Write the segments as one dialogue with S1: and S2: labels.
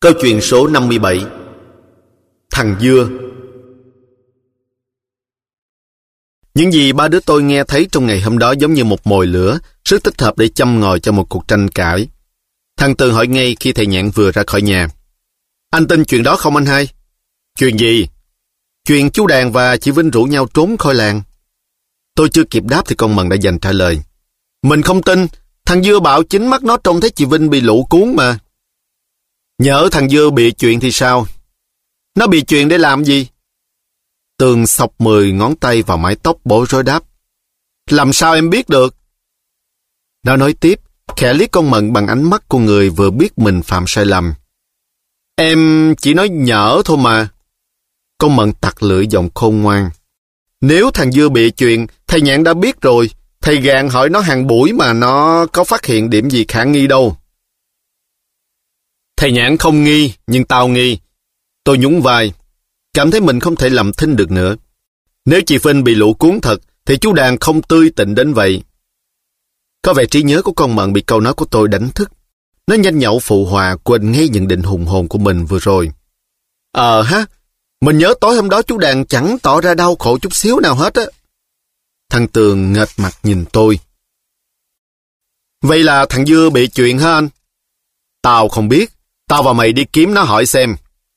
S1: Câu chuyện số 57. Thằng Dưa. Những gì ba đứa tôi nghe thấy trong ngày hôm đó giống như một mồi lửa, rất thích hợp để châm ngòi cho một cuộc tranh cãi. Thằng Tường hỏi ngay khi thầy Nhạn vừa ra khỏi nhà: "Anh tin chuyện đó không anh hai?" "Chuyện gì?" "Chuyện chú Đàn và chị Vinh rủ nhau trốn khỏi làng." Tôi chưa kịp đáp thì con Mận đã giành trả lời: "Mình không tin, thằng Dưa bảo chính mắt nó trông thấy chị Vinh bị lũ cuốn mà." "Nhỡ thằng Dưa bị chuyện thì sao?" "Nó bị chuyện để làm gì?" Tường xộc 10 ngón tay vào mái tóc bối rối đáp: "Làm sao em biết được?" Nó nói tiếp, khẽ liếc con Mận bằng ánh mắt của người vừa biết mình phạm sai lầm: "Em chỉ nói nhỡ thôi mà." Con Mận tặc lưỡi giọng khôn ngoan: "Nếu thằng Dưa bị chuyện, thầy Nhạn đã biết rồi. Thầy gạn hỏi nó hàng buổi mà nó có phát hiện điểm gì khả nghi đâu." "Thầy Nhạn không nghi, nhưng tao nghi." Tôi nhún vai, cảm thấy mình không thể làm thinh được nữa. Nếu chị Vinh bị lũ cuốn thật, thì chú Đàn không tươi tịnh đến vậy. Có vẻ trí nhớ của con Mận bị câu nói của tôi đánh thức. Nó nhanh nhậu phụ họa, quên ngay nhận định hùng hồn của mình vừa rồi. Mình nhớ tối hôm đó chú Đàn chẳng tỏ ra đau khổ chút xíu nào hết á." Thằng Tường nghệt mặt nhìn tôi: "Vậy là thằng Dưa bị chuyện hả anh?" "Tao không biết, tao và mày đi kiếm nó hỏi xem."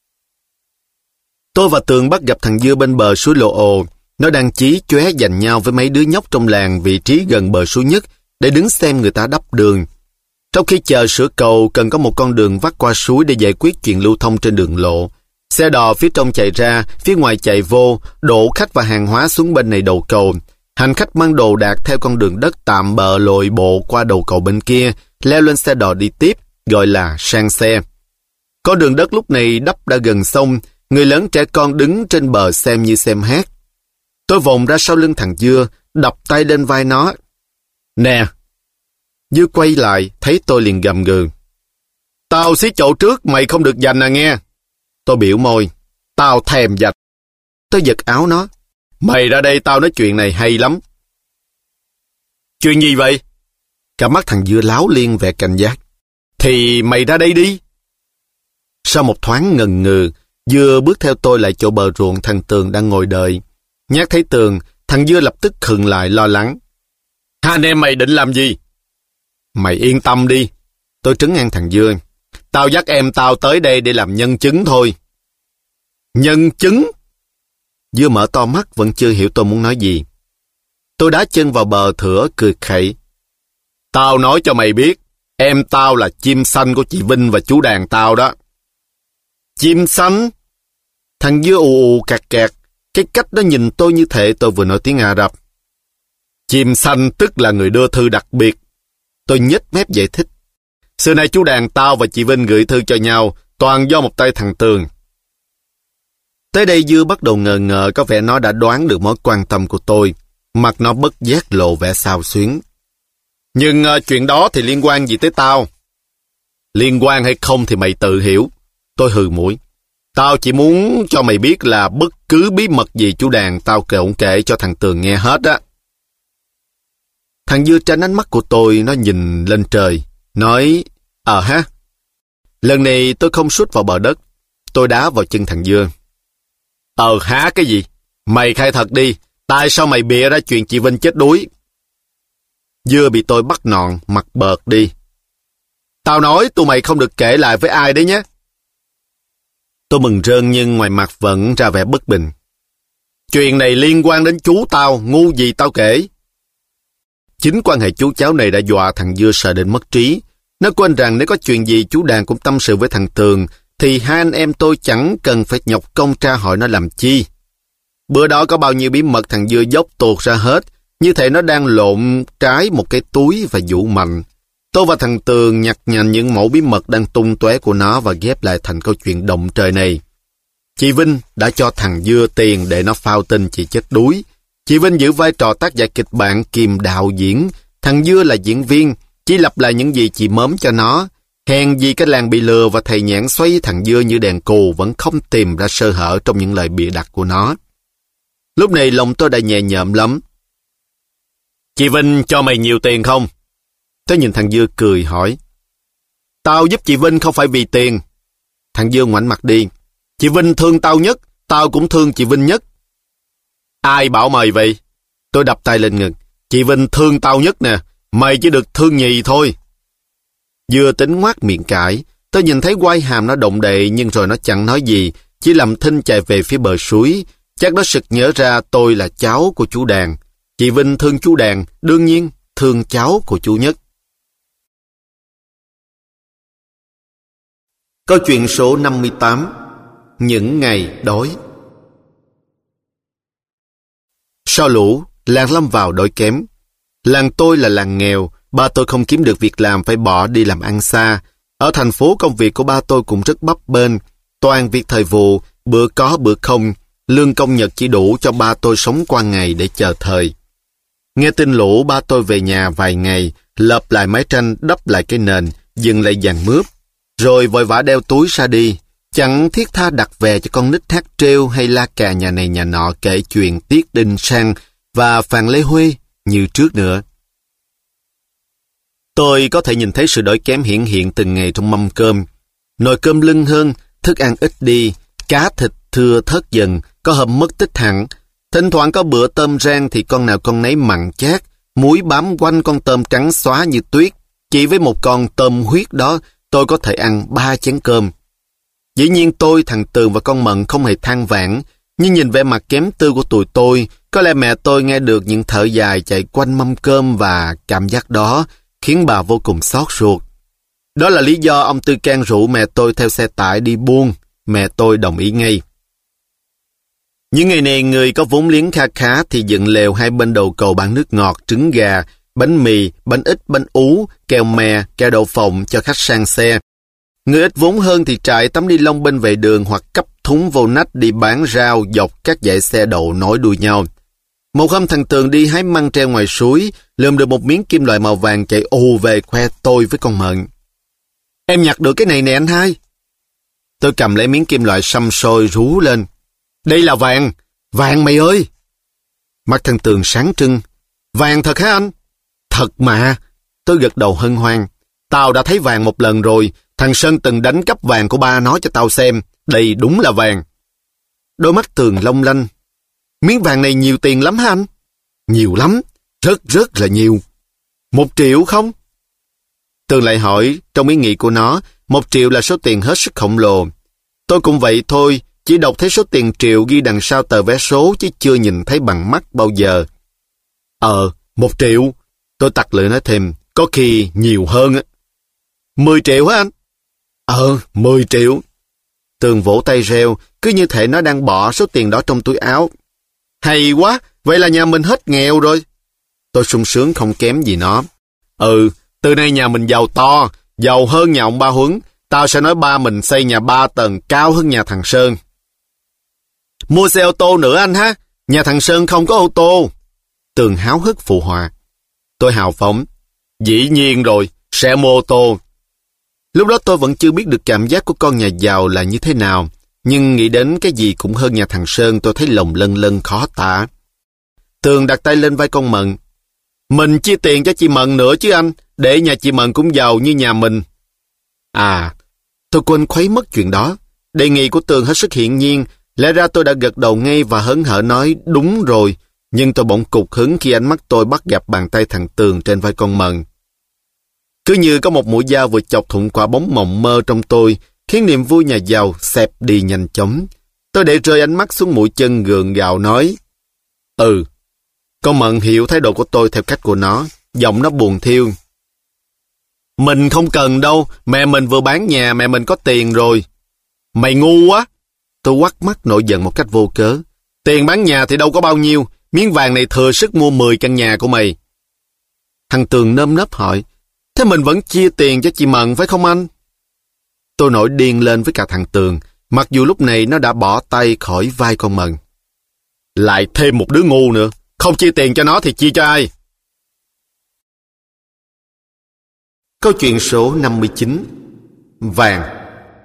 S1: Tôi và Tường bắt gặp thằng Dưa bên bờ suối Lô Ồ. Nó đang chí chóe giành nhau với mấy đứa nhóc trong làng vị trí gần bờ suối nhất để đứng xem người ta đắp đường. Trong khi chờ sửa cầu, cần có một con đường vắt qua suối để giải quyết chuyện lưu thông trên đường lộ. Xe đò phía trong chạy ra, phía ngoài chạy vô, đổ khách và hàng hóa xuống bên này đầu cầu. Hành khách mang đồ đạc theo con đường đất tạm bợ lội bộ qua đầu cầu bên kia, leo lên xe đò đi tiếp, gọi là sang xe. Con đường đất lúc này đắp đã gần sông, người lớn trẻ con đứng trên bờ xem như xem hát. Tôi vòng ra sau lưng thằng Dưa, đập tay lên vai nó: "Nè!" Dưa quay lại, thấy tôi liền gầm gừ: "Tao xí chỗ trước, mày không được giành à nghe." Tôi biểu môi: "Tao thèm giành." Tôi giật áo nó: "Mày ra đây, tao nói chuyện này hay lắm." "Chuyện gì vậy?" Cả mắt thằng Dưa láo liên vẻ cảnh giác. "Thì mày ra đây đi." Sau một thoáng ngần ngừ, Dưa bước theo tôi lại chỗ bờ ruộng thằng Tường đang ngồi đợi. Nhát thấy Tường, thằng Dưa lập tức khựng lại lo lắng: "Hai anh em mày định làm gì?" "Mày yên tâm đi." Tôi trấn an thằng Dưa: "Tao dắt em tao tới đây để làm nhân chứng thôi." "Nhân chứng?" Dưa mở to mắt vẫn chưa hiểu tôi muốn nói gì. Tôi đá chân vào bờ thửa cười khẩy: "Tao nói cho mày biết, em tao là chim xanh của chị Vinh và chú Đàn tao đó." "Chim xanh?" Thằng Dưa ù ù cạc cạc. Cái cách nó nhìn tôi như thể tôi vừa nói tiếng Ả Rập. "Chim xanh tức là người đưa thư đặc biệt." Tôi nhếch mép giải thích: "Xưa nay chú Đàn tao và chị Vinh gửi thư cho nhau toàn do một tay thằng Tường." Tới đây Dưa bắt đầu ngờ ngợ, có vẻ nó đã đoán được mối quan tâm của tôi. Mặt nó bất giác lộ vẻ xao xuyến. "Nhưng chuyện đó thì liên quan gì tới tao?" "Liên quan hay không thì mày tự hiểu." Tôi hừ mũi: "Tao chỉ muốn cho mày biết là bất cứ bí mật gì chú Đàn tao kể cho thằng Tường nghe hết á." Thằng Dưa tránh ánh mắt của tôi, nó nhìn lên trời, nói: Lần này tôi không sút vào bờ đất. Tôi đá vào chân thằng Dưa: Cái gì? Mày khai thật đi, tại sao mày bịa ra chuyện chị Vinh chết đuối?" Dưa bị tôi bắt nọn, mặt bợt đi: "Tao nói tụi mày không được kể lại với ai đấy nhé." Tôi mừng rơn nhưng ngoài mặt vẫn ra vẻ bất bình: "Chuyện này liên quan đến chú tao, ngu gì tao kể." Chính quan hệ chú cháu này đã dọa thằng Dưa sợ đến mất trí. Nó quên rằng nếu có chuyện gì chú Đàn cũng tâm sự với thằng Tường, thì hai anh em tôi chẳng cần phải nhọc công tra hỏi nó làm chi. Bữa đó có bao nhiêu bí mật thằng Dưa dốc tuột ra hết, như thể nó đang lộn trái một cái túi và vũ mạnh. Tôi và thằng Tường nhặt nhạnh những mẫu bí mật đang tung tóe của nó và ghép lại thành câu chuyện động trời này. Chị Vinh đã cho thằng Dưa tiền để nó phao tin chị chết đuối. Chị Vinh giữ vai trò tác giả kịch bản kiêm đạo diễn. Thằng Dưa là diễn viên, chỉ lặp lại những gì chị mớm cho nó. Hèn gì cái làng bị lừa và thầy Nhạn xoay thằng Dưa như đèn cù vẫn không tìm ra sơ hở trong những lời bịa đặt của nó. Lúc này lòng tôi đã nhẹ nhõm lắm. "Chị Vinh cho mày nhiều tiền không?" Tôi nhìn thằng Dưa cười hỏi: "Tao giúp chị Vinh không phải vì tiền." Thằng Dương ngoảnh mặt đi. Chị Vinh thương tao nhất, tao cũng thương chị Vinh nhất. Ai bảo mày vậy? Tôi đập tay lên ngực. Chị Vinh thương tao nhất nè, mày chỉ được thương nhì thôi. Vừa tính ngoác miệng cãi, tôi nhìn thấy quai hàm nó động đậy nhưng rồi nó chẳng nói gì, chỉ làm thinh chạy về phía bờ suối. Chắc nó sực nhớ ra tôi là cháu của chú Đàn. Chị Vinh thương chú Đàn, đương nhiên thương cháu của chú Nhất. Câu chuyện số 58. Những ngày đói. Sau lũ, làng lâm vào đói kém. Làng tôi là làng nghèo, ba tôi không kiếm được việc làm phải bỏ đi làm ăn xa. Ở thành phố công việc của ba tôi cũng rất bấp bênh, toàn việc thời vụ, bữa có bữa không, lương công nhật chỉ đủ cho ba tôi sống qua ngày để chờ thời. Nghe tin lũ, ba tôi về nhà vài ngày, lợp lại mái tranh, đắp lại cái nền, dừng lại dàn mướp, rồi vội vã đeo túi ra đi, chẳng thiết tha đặt về cho con nít hát trêu hay la cà nhà này nhà nọ kể chuyện Tiết Đinh Sang và Phàn Lê Huê như trước nữa. Tôi có thể nhìn thấy sự đói kém hiển hiện từng ngày trong mâm cơm. Nồi cơm lưng hơn, thức ăn ít đi, cá thịt thưa thớt dần, có hôm mất tích hẳn. Thỉnh thoảng có bữa tôm rang thì con nào con nấy mặn chát, muối bám quanh con tôm trắng xóa như tuyết. Chỉ với một con tôm huyết đó, tôi có thể ăn 3 chén cơm. Dĩ nhiên tôi, thằng Tường và con Mận không hề than vãn, nhưng nhìn vẻ mặt kém tư của tụi tôi, có lẽ mẹ tôi nghe được những thở dài chạy quanh mâm cơm và cảm giác đó khiến bà vô cùng xót ruột. Đó là lý do ông Tư can rủ mẹ tôi theo xe tải đi buôn. Mẹ tôi đồng ý ngay. Những ngày này người có vốn liếng kha khá thì dựng lều hai bên đầu cầu bán nước ngọt, trứng gà, bánh mì, bánh ít, bánh ú, kẹo mè, kẹo đậu phộng cho khách sang xe. Người ít vốn hơn thì trải tấm ni lông bên vệ đường hoặc cắp thúng vô nách đi bán rau dọc các dãy xe đậu nối đuôi nhau. Một hôm thằng Tường đi hái măng treo ngoài suối, lượm được một miếng kim loại màu vàng chạy ù về khoe tôi với con Mận. Em nhặt được cái này nè anh hai. Tôi cầm lấy miếng kim loại xăm sôi rú lên. Đây là vàng, vàng mày ơi. Mắt thằng Tường sáng trưng. Vàng thật hả anh? Thật mà. Tôi gật đầu hân hoan. Tao đã thấy vàng một lần rồi, thằng Sơn từng đánh cắp vàng của ba nó cho tao xem. Đây đúng là vàng. Đôi mắt Tường long lanh. Miếng vàng này nhiều tiền lắm hả anh? Nhiều lắm, rất là nhiều. 1 triệu không? Tường lại hỏi, trong ý nghĩ của nó, 1 triệu là số tiền hết sức khổng lồ. Tôi cũng vậy thôi, chỉ đọc thấy số tiền triệu ghi đằng sau tờ vé số chứ chưa nhìn thấy bằng mắt bao giờ. 1 triệu. Tôi tặc lưỡi nói thêm, có khi nhiều hơn á. 10 triệu hả anh? 10 triệu. Tường vỗ tay reo, cứ như thể nó đang bỏ số tiền đó trong túi áo. Hay quá, vậy là nhà mình hết nghèo rồi. Tôi sung sướng không kém gì nó. Từ nay nhà mình giàu to, giàu hơn nhà ông Ba Huấn. Tao sẽ nói ba mình xây nhà 3 tầng cao hơn nhà thằng Sơn. Mua xe ô tô nữa anh ha, nhà thằng Sơn không có ô tô. Tường háo hức phụ họa. Tôi hào phóng. Dĩ nhiên rồi, sẽ mua ô tô. Lúc đó tôi vẫn chưa biết được cảm giác của con nhà giàu là như thế nào, nhưng nghĩ đến cái gì cũng hơn nhà thằng Sơn tôi thấy lòng lân lân khó tả. Tường đặt tay lên vai con Mận. Mình chia tiền cho chị Mận nữa chứ anh, để nhà chị Mận cũng giàu như nhà mình. Tôi quên khuấy mất chuyện đó. Đề nghị của Tường hết sức hiển nhiên, lẽ ra tôi đã gật đầu ngay và hớn hở nói đúng rồi, nhưng tôi bỗng cục hứng khi ánh mắt tôi bắt gặp bàn tay thằng Tường trên vai con Mận. Cứ như có một mũi dao vừa chọc thủng quả bóng mộng mơ trong tôi, khiến niềm vui nhà giàu xẹp đi nhanh chóng. Tôi để rơi ánh mắt xuống mũi chân gượng gạo nói. Con Mận hiểu thái độ của tôi theo cách của nó, giọng nó buồn thiêu. Mình không cần đâu, mẹ mình vừa bán nhà, mẹ mình có tiền rồi. Mày ngu quá. Tôi quắt mắt nổi giận một cách vô cớ. Tiền bán nhà thì đâu có bao nhiêu, miếng vàng này thừa sức mua 10 căn nhà của mày. Thằng Tường nơm nớp hỏi, thế mình vẫn chia tiền cho chị Mận phải không anh? Tôi nổi điên lên với cả thằng Tường, mặc dù lúc này nó đã bỏ tay khỏi vai con Mận. Lại thêm một đứa ngu nữa, không chia tiền cho nó thì chia cho ai? Câu chuyện số 59. Vàng.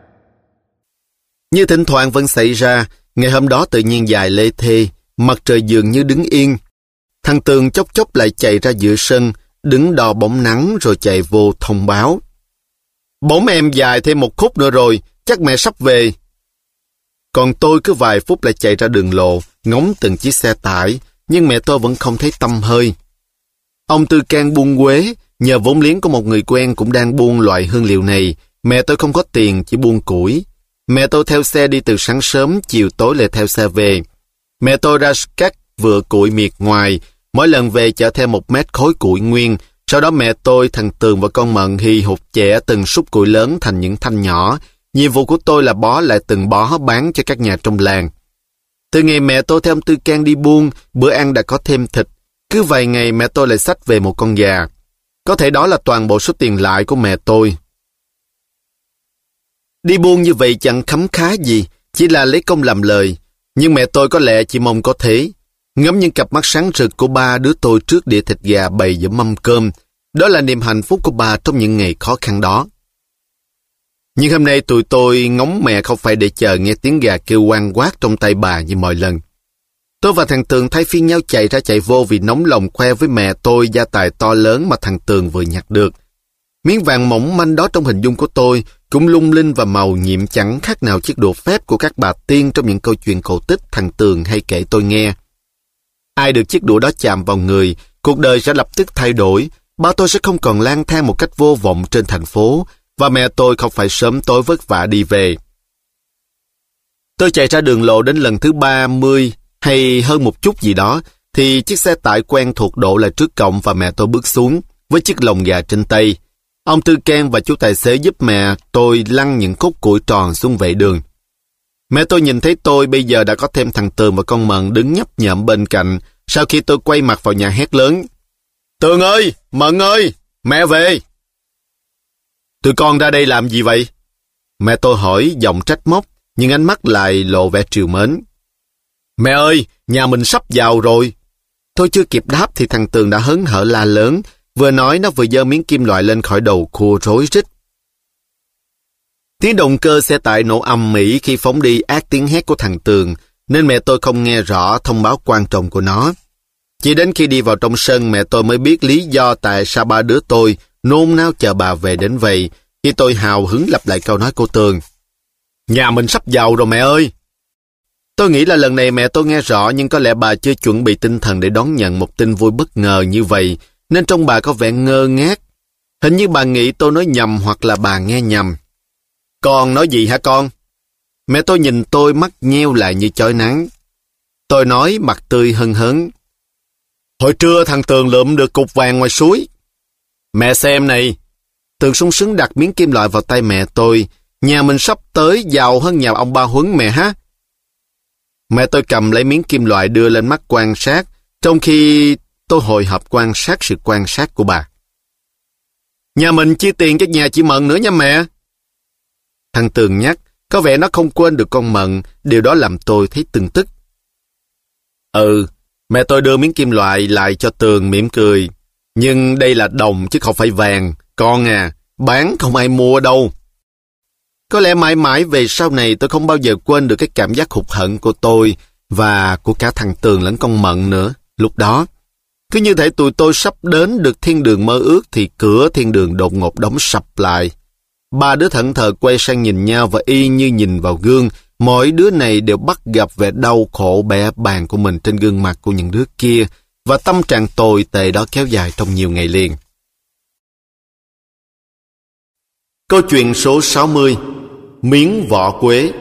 S1: Như thỉnh thoảng vẫn xảy ra, ngày hôm đó tự nhiên dài lê thê, mặt trời dường như đứng yên. Thằng Tường chốc chốc lại chạy ra giữa sân, đứng đo bóng nắng rồi chạy vô thông báo. Bóng em dài thêm 1 khúc nữa rồi, chắc mẹ sắp về. Còn tôi cứ vài phút lại chạy ra đường lộ, ngóng từng chiếc xe tải, nhưng mẹ tôi vẫn không thấy tăm hơi. Ông Tư Can buôn quế, nhờ vốn liếng của một người quen cũng đang buôn loại hương liệu này. Mẹ tôi không có tiền, chỉ buôn củi. Mẹ tôi theo xe đi từ sáng sớm, chiều tối lại theo xe về. Mẹ tôi ra cắt vựa củi miệt ngoài, mỗi lần về chở theo 1 mét khối củi nguyên. Sau đó mẹ tôi, thằng Tường và con Mận hì hục chẻ từng xúc củi lớn thành những thanh nhỏ. Nhiệm vụ của tôi là bó lại từng bó bán cho các nhà trong làng. Từ ngày mẹ tôi theo ông Tư Can đi buôn, bữa ăn đã có thêm thịt. Cứ vài ngày mẹ tôi lại xách về một con gà. Có thể đó là toàn bộ số tiền lãi của mẹ tôi. Đi buôn như vậy chẳng khấm khá gì, chỉ là lấy công làm lời. Nhưng mẹ tôi có lẽ chỉ mong có thế. Ngắm những cặp mắt sáng rực của ba đứa tôi trước đĩa thịt gà bày giữa mâm cơm. Đó là niềm hạnh phúc của bà trong những ngày khó khăn đó. Nhưng hôm nay tụi tôi ngóng mẹ không phải để chờ nghe tiếng gà kêu oang quát trong tay bà như mọi lần. Tôi và thằng Tường thay phiên nhau chạy ra chạy vô vì nóng lòng khoe với mẹ tôi gia tài to lớn mà thằng Tường vừa nhặt được. Miếng vàng mỏng manh đó trong hình dung của tôi cũng lung linh và màu nhiệm chẳng khác nào chiếc đũa phép của các bà tiên trong những câu chuyện cổ tích thằng Tường hay kể tôi nghe. Ai được chiếc đũa đó chạm vào người, cuộc đời sẽ lập tức thay đổi. Ba tôi sẽ không còn lang thang một cách vô vọng trên thành phố, và mẹ tôi không phải sớm tối vất vả đi về. Tôi chạy ra đường lộ đến lần thứ 30 hay hơn một chút gì đó, thì chiếc xe tải quen thuộc đổ lại trước cổng và mẹ tôi bước xuống với chiếc lồng gà trên tay. Ông Tư Can và chú tài xế giúp mẹ tôi lăn những khúc củi tròn xuống vệ đường. Mẹ tôi nhìn thấy tôi bây giờ đã có thêm thằng Tường và con Mận đứng nhấp nhậm bên cạnh, sau khi tôi quay mặt vào nhà hét lớn: "Tường ơi! Mận ơi! Mẹ về!" "Tụi con ra đây làm gì vậy?" Mẹ tôi hỏi giọng trách móc, nhưng ánh mắt lại lộ vẻ trìu mến. "Mẹ ơi! Nhà mình sắp giàu rồi!" Tôi chưa kịp đáp thì thằng Tường đã hớn hở la lớn, vừa nói nó vừa giơ miếng kim loại lên khỏi đầu cua rối rít. Tiếng động cơ xe tải nổ ầm ĩ khi phóng đi át tiếng hét của thằng Tường, nên mẹ tôi không nghe rõ thông báo quan trọng của nó. Chỉ đến khi đi vào trong sân mẹ tôi mới biết lý do tại sao ba đứa tôi nôn nao chờ bà về đến vậy, khi tôi hào hứng lặp lại câu nói của Tường: "Nhà mình sắp giàu rồi mẹ ơi!" Tôi nghĩ là lần này mẹ tôi nghe rõ, nhưng có lẽ bà chưa chuẩn bị tinh thần để đón nhận một tin vui bất ngờ như vậy, nên trông bà có vẻ ngơ ngác. Hình như bà nghĩ tôi nói nhầm hoặc là bà nghe nhầm. "Con nói gì hả con?" Mẹ tôi nhìn tôi mắt nheo lại như chói nắng. Tôi nói mặt tươi hân hớn: "Hồi trưa thằng Tường lượm được cục vàng ngoài suối." "Mẹ xem này." Tường sung sướng đặt miếng kim loại vào tay mẹ tôi. "Nhà mình sắp tới giàu hơn nhà ông ba Huấn mẹ ha." Mẹ tôi cầm lấy miếng kim loại đưa lên mắt quan sát, trong khi tôi hồi hộp quan sát sự quan sát của bà. "Nhà mình chia tiền cho nhà chị Mận nữa nha mẹ." Thằng Tường nhắc, có vẻ nó không quên được con Mận, điều đó làm tôi thấy tưng tức. Mẹ tôi đưa miếng kim loại lại cho Tường mỉm cười. "Nhưng đây là đồng chứ không phải vàng, con à, bán không ai mua đâu." Có lẽ mãi mãi về sau này tôi không bao giờ quên được cái cảm giác hụt hẫng của tôi và của cả thằng Tường lẫn con Mận nữa. Lúc đó, cứ như thể tụi tôi sắp đến được thiên đường mơ ước thì cửa thiên đường đột ngột đóng sập lại. Ba đứa thẫn thờ quay sang nhìn nhau và y như nhìn vào gương, mỗi đứa này đều bắt gặp vẻ đau khổ bẽ bàng của mình trên gương mặt của những đứa kia, và tâm trạng tồi tệ đó kéo dài trong nhiều ngày liền. Câu chuyện số 60: Miếng vỏ quế.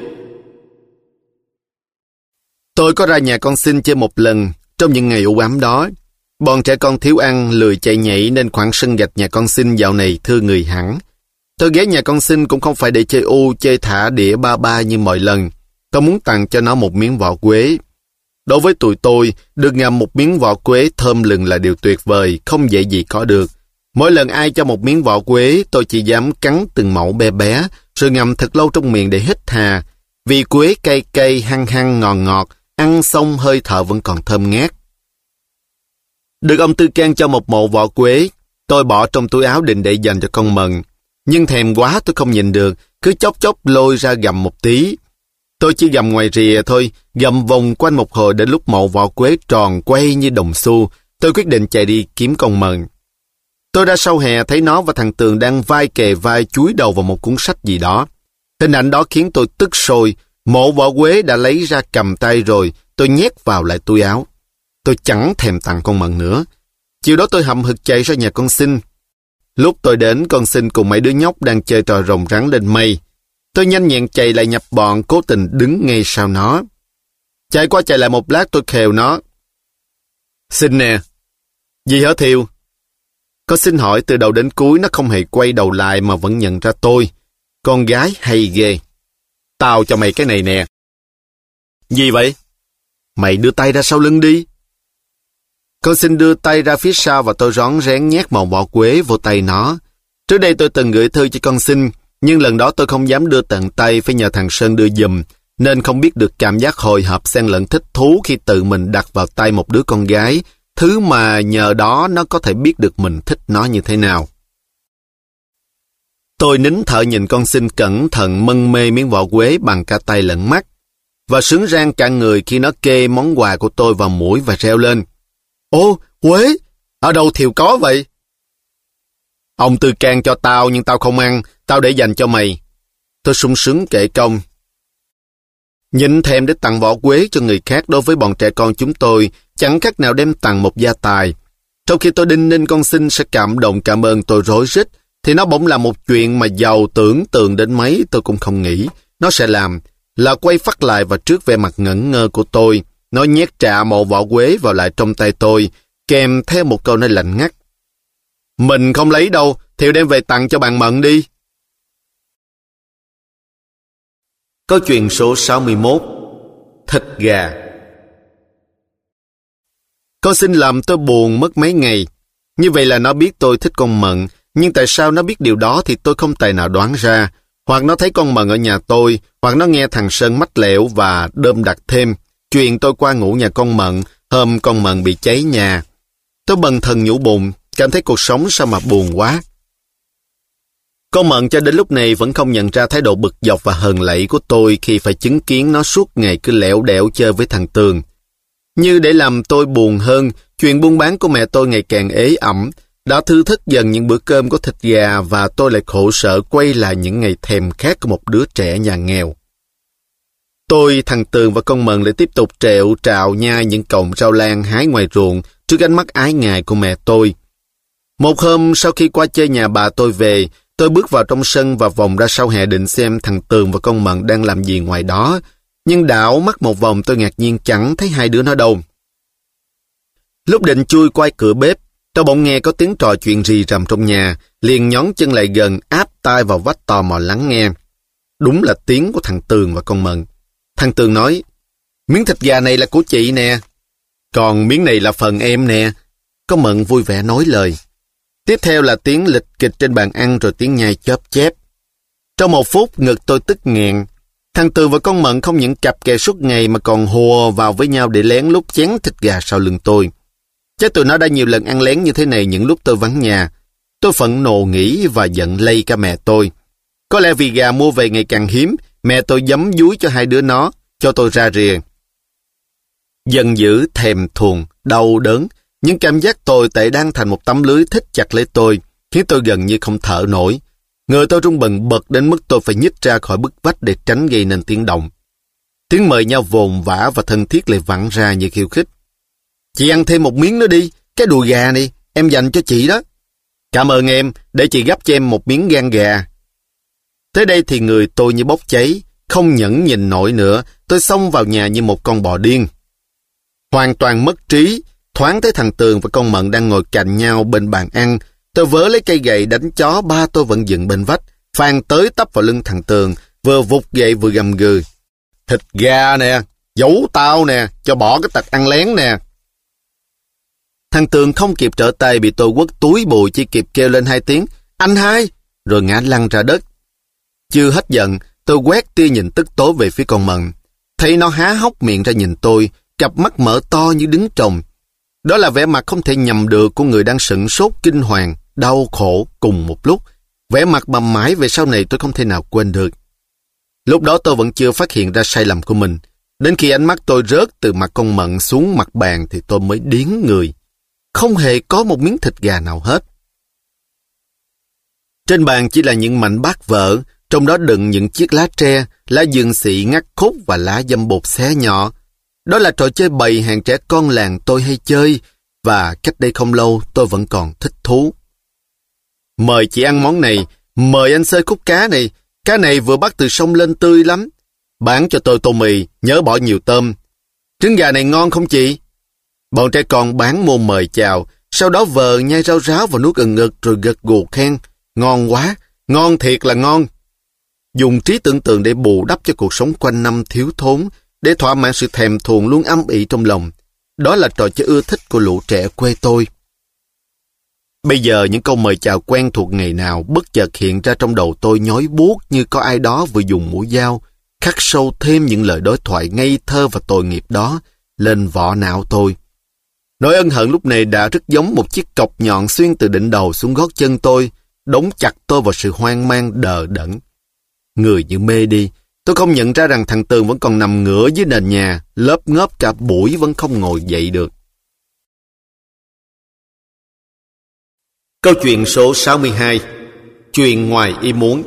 S1: Tôi có ra nhà con Xin chơi một lần trong những ngày u ám đó. Bọn trẻ con thiếu ăn, lười chạy nhảy nên khoảng sân gạch nhà con Xin dạo này thưa người hẳn. Tôi ghé nhà con Xin cũng không phải để chơi chơi thả đĩa ba ba như mọi lần. Tôi muốn tặng cho nó một miếng vỏ quế. Đối với tụi tôi, được ngậm một miếng vỏ quế thơm lừng là điều tuyệt vời, không dễ gì có được. Mỗi lần ai cho một miếng vỏ quế, tôi chỉ dám cắn từng mẩu bé bé, rồi ngậm thật lâu trong miệng để hít hà. Vì quế cay cay, hăng hăng, ngọt ngọt, ăn xong hơi thở vẫn còn thơm ngát. Được ông Tư Can cho một mẩu vỏ quế, tôi bỏ trong túi áo định để dành cho con Mận. Nhưng thèm quá tôi không nhìn được, cứ chốc chốc lôi ra gặm một tí. Tôi chỉ gặm ngoài rìa thôi, gặm vòng quanh một hồi đến lúc mẩu vỏ quế tròn quay như đồng xu, tôi quyết định chạy đi kiếm con Mận. Tôi ra sau hè thấy nó và thằng Tường đang vai kề vai chúi đầu vào một cuốn sách gì đó. Hình ảnh đó khiến tôi tức sôi. Mộ vỏ quế đã lấy ra cầm tay rồi, tôi nhét vào lại túi áo. Tôi chẳng thèm tặng con Mận nữa. Chiều đó tôi hậm hực chạy ra nhà con Sinh. Lúc tôi đến, con Sinh cùng mấy đứa nhóc đang chơi trò rồng rắn lên mây. Tôi nhanh nhẹn chạy lại nhập bọn, cố tình đứng ngay sau nó. Chạy qua chạy lại một lát tôi khều nó. Sinh nè. Gì hả Thiều? Con Sinh hỏi từ đầu đến cuối, nó không hề quay đầu lại mà vẫn nhận ra tôi. Con gái hay ghê. Tao cho mày cái này nè. Gì vậy? Mày đưa tay ra sau lưng đi. Con Sinh đưa tay ra phía sau và tôi rón rén nhét màu vỏ quế vô tay nó. Trước đây tôi từng gửi thư cho con Sinh, nhưng lần đó tôi không dám đưa tận tay, phải nhờ thằng Sơn đưa giùm, nên không biết được cảm giác hồi hộp xen lẫn thích thú khi tự mình đặt vào tay một đứa con gái, thứ mà nhờ đó nó có thể biết được mình thích nó như thế nào. Tôi nín thở nhìn con Sinh cẩn thận mân mê miếng vỏ quế bằng cả tay lẫn mắt, và sướng rang cả người khi nó kê món quà của tôi vào mũi và reo lên. Ô, quế, ở đâu Thiều có vậy? Ông Tư can cho tao nhưng tao không ăn, tao để dành cho mày. Tôi sung sướng kể công. Nhịn thèm để tặng vỏ quế cho người khác đối với bọn trẻ con chúng tôi chẳng khác nào đem tặng một gia tài. Trong khi tôi đinh ninh con Sinh sẽ cảm động cảm ơn tôi rối rít, thì nó bỗng là một chuyện mà giàu tưởng tượng đến mấy tôi cũng không nghĩ nó sẽ làm, là quay phắt lại và trước vẻ mặt ngẩn ngơ của tôi, nó nhét trạ màu vỏ quế vào lại trong tay tôi, kèm theo một câu nói lạnh ngắt. Mình không lấy đâu, Thiều đem về tặng cho bạn Mận đi. Câu chuyện số 61. Thịt gà. Con Sinh làm tôi buồn mất mấy ngày. Như vậy là nó biết tôi thích con Mận, nhưng tại sao nó biết điều đó thì tôi không tài nào đoán ra. Hoặc nó thấy con Mận ở nhà tôi, hoặc nó nghe thằng Sơn mách lẻo và đơm đặt thêm chuyện tôi qua ngủ nhà con Mận hôm con Mận bị cháy nhà. Tôi bần thần nhủ bụng, cảm thấy cuộc sống sao mà buồn quá. Con Mận cho đến lúc này vẫn không nhận ra thái độ bực dọc và hờn lẫy của tôi khi phải chứng kiến nó suốt ngày cứ lẻo đẻo chơi với thằng Tường. Như để làm tôi buồn hơn, chuyện buôn bán của mẹ tôi ngày càng ế ẩm, đã thư thức dần những bữa cơm có thịt gà và tôi lại khổ sở quay lại những ngày thèm khát của một đứa trẻ nhà nghèo. Tôi, thằng Tường và con Mận lại tiếp tục trẹo trạo nhai những cọng rau lang hái ngoài ruộng trước ánh mắt ái ngại của mẹ tôi. Một hôm sau khi qua chơi nhà bà tôi về, tôi bước vào trong sân và vòng ra sau hè định xem thằng Tường và con Mận đang làm gì ngoài đó, nhưng đảo mắt một vòng tôi ngạc nhiên chẳng thấy hai đứa nó đâu. Lúc định chui qua cửa bếp, tôi bỗng nghe có tiếng trò chuyện rì rầm trong nhà, liền nhón chân lại gần áp tai vào vách tò mò lắng nghe. Đúng là tiếng của thằng Tường và con Mận. Thằng Tường nói, miếng thịt gà này là của chị nè, còn miếng này là phần em nè. Con Mận vui vẻ nói lời. Tiếp theo là tiếng lịch kịch trên bàn ăn rồi tiếng nhai chóp chép. Trong một phút ngực tôi tức nghẹn. Thằng Tường và con Mận không những cặp kè suốt ngày mà còn hùa vào với nhau để lén lút chén thịt gà sau lưng tôi. Chắc tụi nó đã nhiều lần ăn lén như thế này những lúc tôi vắng nhà. Tôi phẫn nộ nghĩ và giận lây cả mẹ tôi. Có lẽ vì gà mua về ngày càng hiếm, mẹ tôi giấm dúi cho hai đứa nó, cho tôi ra rìa. Giận dữ, thèm thuồng, đau đớn, những cảm giác tồi tệ đang thành một tấm lưới thích chặt lấy tôi, khiến tôi gần như không thở nổi. Người tôi run bần bật đến mức tôi phải nhích ra khỏi bức vách để tránh gây nên tiếng động. Tiếng mời nhau vồn vã và thân thiết lại vẳng ra như khiêu khích. Chị ăn thêm một miếng nữa đi, cái đùi gà này, em dành cho chị đó. Cảm ơn em, để chị gắp cho em một miếng gan gà. Tới đây thì người tôi như bốc cháy, không nhẫn nhìn nổi nữa, tôi xông vào nhà như một con bò điên. Hoàn toàn mất trí, thoáng thấy thằng Tường và con Mận đang ngồi cạnh nhau bên bàn ăn. Tôi vớ lấy cây gậy đánh chó ba tôi vẫn dựng bên vách, phang tới tấp vào lưng thằng Tường, vừa vụt gậy vừa gầm gừ. Thịt gà nè, giấu tao nè, cho bỏ cái tật ăn lén nè. Thằng Tường không kịp trở tay bị tôi quất túi bụi, chỉ kịp kêu lên hai tiếng, anh hai, rồi ngã lăn ra đất. Chưa hết giận, tôi quét tia nhìn tức tối về phía con Mận. Thấy nó há hốc miệng ra nhìn tôi, cặp mắt mở to như đứng trồng. Đó là vẻ mặt không thể nhầm được của người đang sửng sốt kinh hoàng, đau khổ cùng một lúc. Vẻ mặt mà mãi về sau này tôi không thể nào quên được. Lúc đó tôi vẫn chưa phát hiện ra sai lầm của mình. Đến khi ánh mắt tôi rớt từ mặt con Mận xuống mặt bàn thì tôi mới điếng người. Không hề có một miếng thịt gà nào hết. Trên bàn chỉ là những mảnh bát vỡ, Trong đó đựng những chiếc lá tre, lá dương xị ngắt khúc và lá dâm bột xé nhỏ. Đó là trò chơi bầy hàng trẻ con làng tôi hay chơi, và cách đây không lâu tôi vẫn còn thích thú. Mời chị ăn món này, mời anh xơi khúc cá này. Cá này vừa bắt từ sông lên tươi lắm. Bán cho tôi tô mì, nhớ bỏ nhiều tôm. Trứng gà này ngon không chị? Bọn trẻ con bán mồm mời chào, sau đó vờ nhai rau ráo và nuốt ừng ực rồi gật gù khen. Ngon quá, ngon thiệt là ngon. Dùng trí tưởng tượng để bù đắp cho cuộc sống quanh năm thiếu thốn, để thỏa mãn sự thèm thuồng luôn âm ỉ trong lòng. Đó là trò chơi ưa thích của lũ trẻ quê tôi. Bây giờ những câu mời chào quen thuộc ngày nào bất chợt hiện ra trong đầu tôi nhói buốt như có ai đó vừa dùng mũi dao, khắc sâu thêm những lời đối thoại ngây thơ và tội nghiệp đó lên vỏ não tôi. Nỗi ân hận lúc này đã rất giống một chiếc cọc nhọn xuyên từ đỉnh đầu xuống gót chân tôi, đóng chặt tôi vào sự hoang mang đờ đẫn. Người như mê đi, tôi không nhận ra rằng thằng Tường vẫn còn nằm ngửa dưới nền nhà, lớp ngớp cả buổi vẫn không ngồi dậy được. Câu chuyện số 62. Chuyện ngoài ý muốn.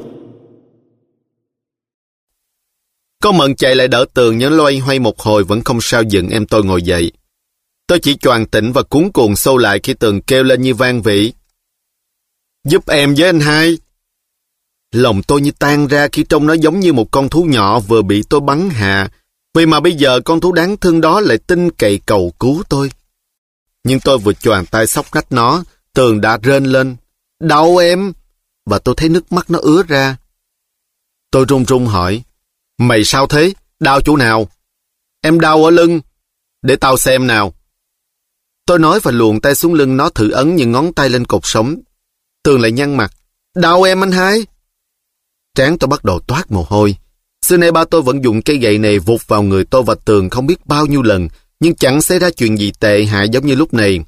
S1: Con Mận chạy lại đỡ Tường nhớ loay hoay một hồi vẫn không sao dựng em tôi ngồi dậy. Tôi chỉ choàng tỉnh và cuống cuồng xô lại khi Tường kêu lên như van vỉ. Giúp em với anh hai. Lòng tôi như tan ra khi trông nó giống như một con thú nhỏ vừa bị tôi bắn hạ. Vì mà bây giờ con thú đáng thương đó lại tin cậy cầu cứu tôi. Nhưng tôi vừa choàng tay xóc nách nó, Tường đã rên lên. Đau em. Và tôi thấy nước mắt nó ứa ra. Tôi run run hỏi. Mày sao thế? Đau chỗ nào? Em đau ở lưng. Để tao xem nào. Tôi nói và luồn tay xuống lưng nó thử ấn những ngón tay lên cột sống. Tường lại nhăn mặt. Đau em anh hai. Trán tôi bắt đầu toát mồ hôi. Xưa nay ba tôi vẫn dùng cây gậy này vụt vào người tôi và Tường không biết bao nhiêu lần, nhưng chẳng xảy ra chuyện gì tệ hại giống như lúc này.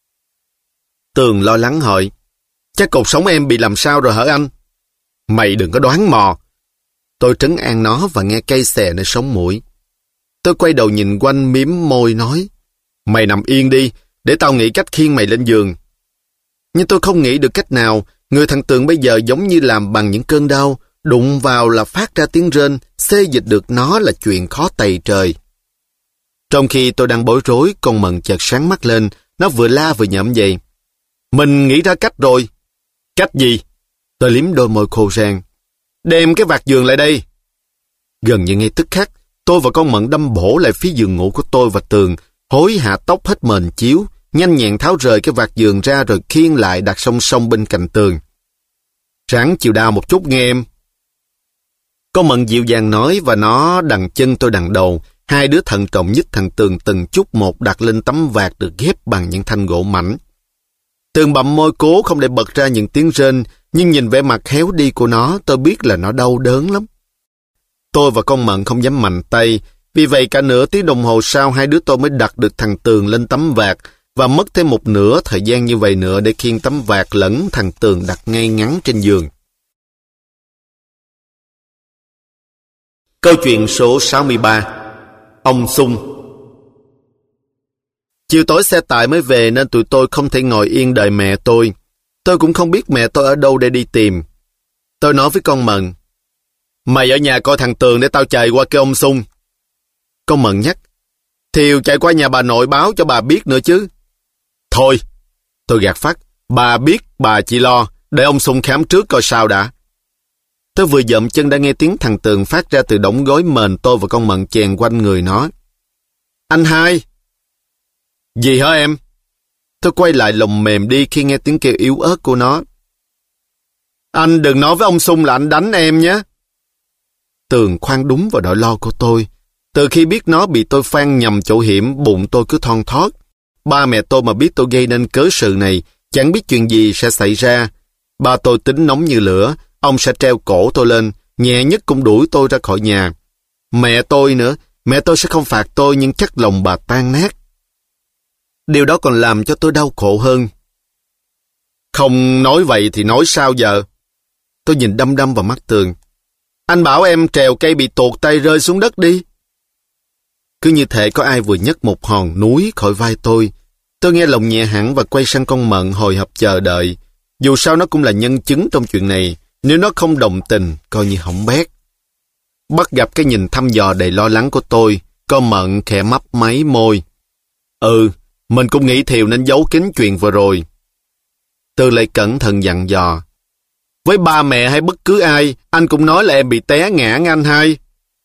S1: Tường lo lắng hỏi. Chắc cột sống em bị làm sao rồi hả anh? Mày đừng có đoán mò. Tôi trấn an nó và nghe cay xè nơi sống mũi. Tôi quay đầu nhìn quanh miếm môi nói. Mày nằm yên đi, để tao nghĩ cách khiêng mày lên giường. Nhưng tôi không nghĩ được cách nào. Người thằng Tường bây giờ giống như làm bằng những cơn đau, đụng vào là phát ra tiếng rên, xê dịch được nó là chuyện khó tày trời. Trong khi tôi đang bối rối, con Mận chợt sáng mắt lên, nó vừa la vừa nhẩm dậy. Mình nghĩ ra cách rồi. Cách gì? Tôi liếm đôi môi khô rang. Đem cái vạt giường lại đây. Gần như ngay tức khắc, tôi và con Mận đâm bổ lại phía giường ngủ của tôi và Tường, hối hạ tóc hết mền chiếu, nhanh nhẹn tháo rời cái vạt giường ra rồi khiêng lại đặt song song bên cạnh Tường. Ráng chịu đau một chút nghe em. Con Mận dịu dàng nói và nó đằng chân tôi đằng đầu. Hai đứa thận trọng nhích thằng Tường từng chút một đặt lên tấm vạt được ghép bằng những thanh gỗ mảnh. Tường bặm môi cố không để bật ra những tiếng rên, nhưng nhìn vẻ mặt héo đi của nó, tôi biết là nó đau đớn lắm. Tôi và con Mận không dám mạnh tay, vì vậy cả nửa tiếng đồng hồ sau hai đứa tôi mới đặt được thằng Tường lên tấm vạt và mất thêm một nửa thời gian như vậy nữa để khiêng tấm vạt lẫn thằng Tường đặt ngay ngắn trên giường. Câu chuyện số 63. Ông Sung. Chiều tối xe tải mới về nên tụi tôi không thể ngồi yên đợi mẹ tôi. Tôi cũng không biết mẹ tôi ở đâu để đi tìm. Tôi nói với con Mận. Mày ở nhà coi thằng Tường để tao chạy qua kêu ông Sung. Con Mận nhắc. Thiều chạy qua nhà bà nội báo cho bà biết nữa chứ. Thôi, tôi gạt phắt. Bà biết bà chỉ lo, để ông Sung khám trước coi sao đã. Tôi vừa dậm chân đã nghe tiếng thằng Tường phát ra từ đống gối mền tôi và con Mận chèn quanh người nó. Anh hai. Gì hả em? Tôi quay lại lòng mềm đi khi nghe tiếng kêu yếu ớt của nó. Anh đừng nói với ông Sung là anh đánh em nhé. Tường khoan đúng vào nỗi lo của tôi. Từ khi biết nó bị tôi phan nhầm chỗ hiểm, bụng tôi cứ thon thót. Ba mẹ tôi mà biết tôi gây nên cớ sự này, chẳng biết chuyện gì sẽ xảy ra. Ba tôi tính nóng như lửa, ông sẽ treo cổ tôi lên, nhẹ nhất cũng đuổi tôi ra khỏi nhà. Mẹ tôi nữa, mẹ tôi sẽ không phạt tôi nhưng chắc lòng bà tan nát. Điều đó còn làm cho tôi đau khổ hơn. Không nói vậy thì nói sao giờ? Tôi nhìn đăm đăm vào mắt Tường. Anh bảo em trèo cây bị tuột tay rơi xuống đất đi. Cứ như thể có ai vừa nhấc một hòn núi khỏi vai tôi. Tôi nghe lòng nhẹ hẳn và quay sang con Mận hồi hộp chờ đợi. Dù sao nó cũng là nhân chứng trong chuyện này, Nếu nó không đồng tình, coi như hỏng bét. Bắt gặp cái nhìn thăm dò đầy lo lắng của tôi, con Mận khẽ mấp máy môi. Mình cũng nghĩ Thiều nên giấu kín chuyện vừa rồi. Tư lại cẩn thận dặn dò. Với ba mẹ hay bất cứ ai, anh cũng nói là em bị té ngã anh hai.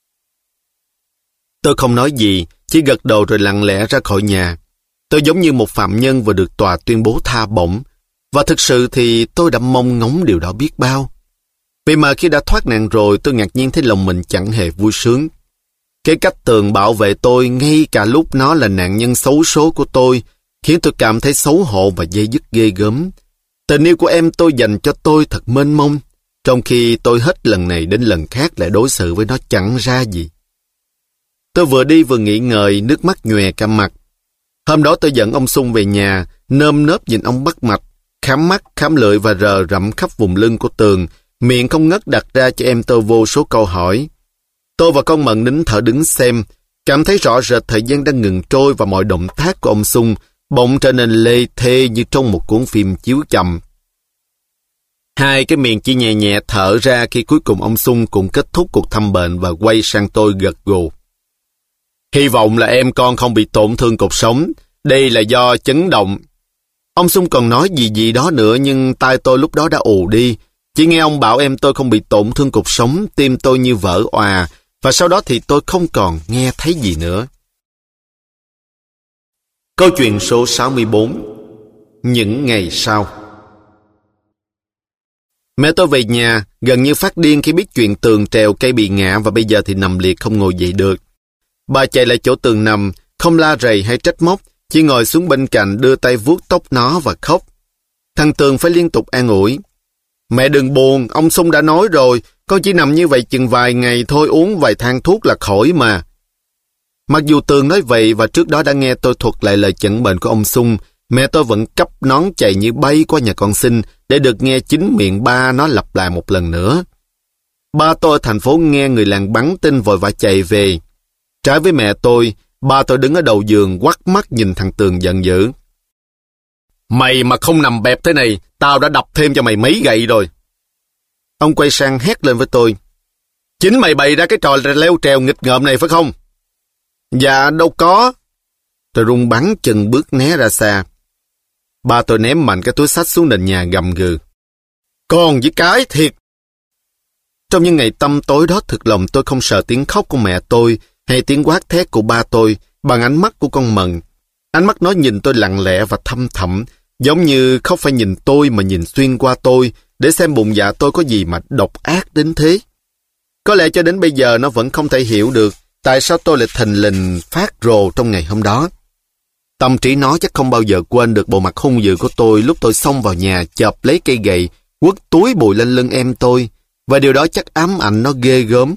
S1: Tôi không nói gì, chỉ gật đầu rồi lặng lẽ ra khỏi nhà. Tôi giống như một phạm nhân vừa được tòa tuyên bố tha bổng. Và thực sự thì tôi đã mong ngóng điều đó biết bao. Vì mà khi đã thoát nạn rồi, tôi ngạc nhiên thấy lòng mình chẳng hề vui sướng. Cái cách Tường bảo vệ tôi ngay cả lúc nó là nạn nhân xấu số của tôi khiến tôi cảm thấy xấu hổ và dây dứt ghê gớm. Tình yêu của em tôi dành cho tôi thật mênh mông, trong khi tôi hết lần này đến lần khác lại đối xử với nó chẳng ra gì. Tôi vừa đi vừa nghĩ ngợi, nước mắt nhòe cả mặt. Hôm đó tôi dẫn ông Sung về nhà, nơm nớp nhìn ông bắt mạch, khám mắt, khám lưỡi và rờ rậm khắp vùng lưng của Tường, miệng không ngớt đặt ra cho em tôi vô số câu hỏi. Tôi và con Mận nín thở đứng xem, cảm thấy rõ rệt thời gian đang ngừng trôi và mọi động tác của ông Sung bỗng trở nên lê thê như trong một cuốn phim chiếu chậm. Hai cái miệng chỉ nhẹ nhẹ thở ra khi cuối cùng ông Sung cũng kết thúc cuộc thăm bệnh và quay sang tôi gật gù. Hy vọng là em con không bị tổn thương cột sống, đây là do chấn động. Ông Sung còn nói gì đó nữa nhưng tai tôi lúc đó đã ù đi. Chỉ nghe ông bảo em tôi không bị tổn thương cột sống, tim tôi như vỡ òa, và sau đó thì tôi không còn nghe thấy gì nữa. Câu chuyện số 64. Những ngày sau. Mẹ tôi về nhà, gần như phát điên khi biết chuyện Tường trèo cây bị ngã và bây giờ thì nằm liệt không ngồi dậy được. Bà chạy lại chỗ Tường nằm, không la rầy hay trách móc, chỉ ngồi xuống bên cạnh đưa tay vuốt tóc nó và khóc. Thằng Tường phải liên tục an ủi. Mẹ đừng buồn, ông Sung đã nói rồi, con chỉ nằm như vậy chừng vài ngày thôi, uống vài thang thuốc là khỏi mà. Mặc dù Tường nói vậy và trước đó đã nghe tôi thuật lại lời chẩn bệnh của ông Sung, mẹ tôi vẫn cắp nón chạy như bay qua nhà con Sinh để được nghe chính miệng ba nó lặp lại một lần nữa. Ba tôi ở thành phố nghe người làng bắn tin vội vã chạy về. Trái với mẹ tôi, ba tôi đứng ở đầu giường quắt mắt nhìn thằng Tường giận dữ. Mày mà không nằm bẹp thế này, tao đã đập thêm cho mày mấy gậy rồi. Ông quay sang hét lên với tôi. Chính mày bày ra cái trò leo trèo nghịch ngợm này phải không? Dạ đâu có. Tôi run bắn chừng bước né ra xa. Ba tôi ném mạnh cái túi xách xuống nền nhà gầm gừ. Con với cái thiệt. Trong những ngày tăm tối đó, thực lòng tôi không sợ tiếng khóc của mẹ tôi hay tiếng quát thét của ba tôi bằng ánh mắt của con Mận. Ánh mắt nó nhìn tôi lặng lẽ và thâm thẳm, giống như không phải nhìn tôi mà nhìn xuyên qua tôi để xem bụng dạ tôi có gì mà độc ác đến thế. Có lẽ cho đến bây giờ nó vẫn không thể hiểu được tại sao tôi lại thình lình phát rồ trong ngày hôm đó. Tâm trí nó chắc không bao giờ quên được bộ mặt hung dữ của tôi lúc tôi xông vào nhà chộp lấy cây gậy, quất túi bụi lên lưng em tôi, và điều đó chắc ám ảnh nó ghê gớm.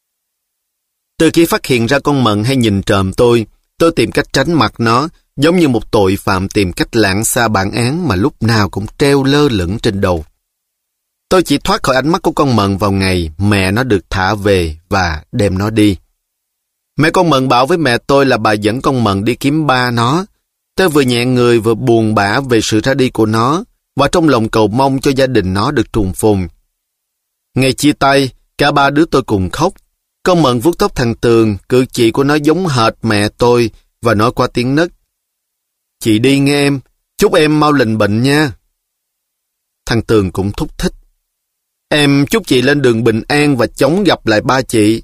S1: Từ khi phát hiện ra con Mận hay nhìn trộm tôi tìm cách tránh mặt nó, giống như một tội phạm tìm cách lảng xa bản án mà lúc nào cũng treo lơ lửng trên đầu. Tôi chỉ thoát khỏi ánh mắt của con Mận vào ngày mẹ nó được thả về và đem nó đi. Mẹ con Mận bảo với mẹ tôi là bà dẫn con Mận đi kiếm ba nó. Tôi vừa nhẹ người vừa buồn bã về sự ra đi của nó, và trong lòng cầu mong cho gia đình nó được trùng phùng. Ngày chia tay, cả ba đứa tôi cùng khóc. Con Mận vuốt tóc thằng Tường, cử chỉ của nó giống hệt mẹ tôi, và nói qua tiếng nấc. Chị đi nghe em, chúc em mau lành bệnh nha. Thằng Tường cũng thúc thích. Em chúc chị lên đường bình an và chóng gặp lại ba chị.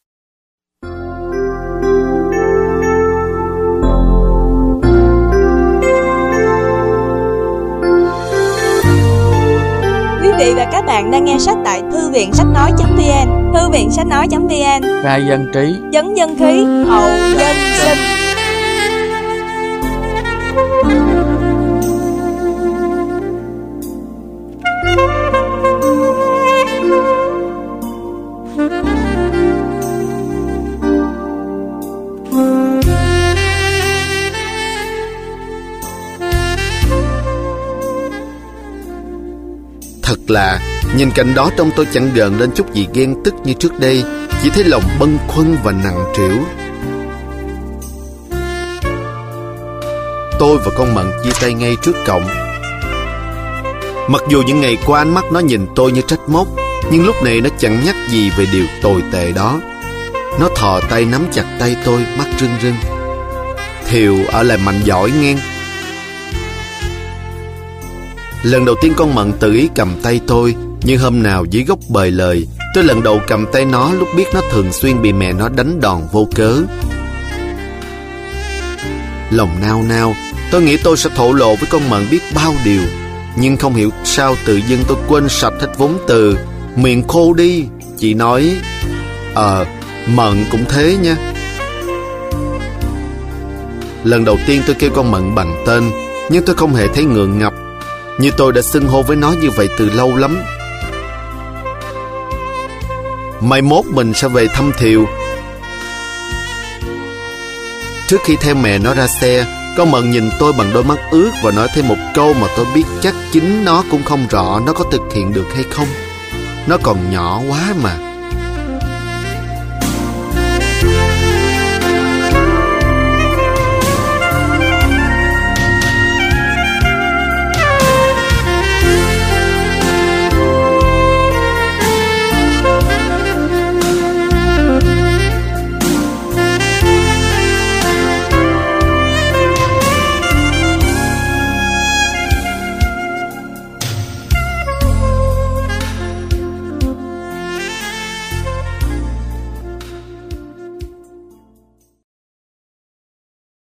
S2: Quý vị và các bạn đang nghe sách tại Thư viện Sách Nói.vn. Thư viện Sách Nói.vn.
S3: Khai dân trí,
S2: Chấn dân khí, hậu dân sinh.
S1: Thật là, nhìn cảnh đó trong tôi chẳng gợn lên chút gì ghen tức như trước đây, chỉ thấy lòng bâng khuâng và nặng trĩu. Tôi và con Mận chia tay ngay trước cổng. Mặc dù những ngày qua ánh mắt nó nhìn tôi như trách móc, nhưng lúc này nó chẳng nhắc gì về điều tồi tệ đó. Nó thò tay nắm chặt tay tôi, mắt rưng rưng. Thiều ở lại mạnh giỏi nghe. Lần đầu tiên con Mận tự ý cầm tay tôi, nhưng hôm nào dưới gốc bời lời, tôi lần đầu cầm tay nó lúc biết nó thường xuyên bị mẹ nó đánh đòn vô cớ. Lòng nao nao, tôi nghĩ tôi sẽ thổ lộ với con Mận biết bao điều, nhưng không hiểu sao tự dưng tôi quên sạch hết vốn từ, miệng khô đi, chỉ nói Mận cũng thế nha. Lần đầu tiên tôi kêu con Mận bằng tên, nhưng tôi không hề thấy ngượng ngập, như tôi đã xưng hô với nó như vậy từ lâu lắm. Mai mốt mình sẽ về thăm Thiều. Trước khi theo mẹ nó ra xe, con Mận nhìn tôi bằng đôi mắt ướt và nói thêm một câu mà tôi biết chắc chính nó cũng không rõ nó có thực hiện được hay không. Nó còn nhỏ quá mà.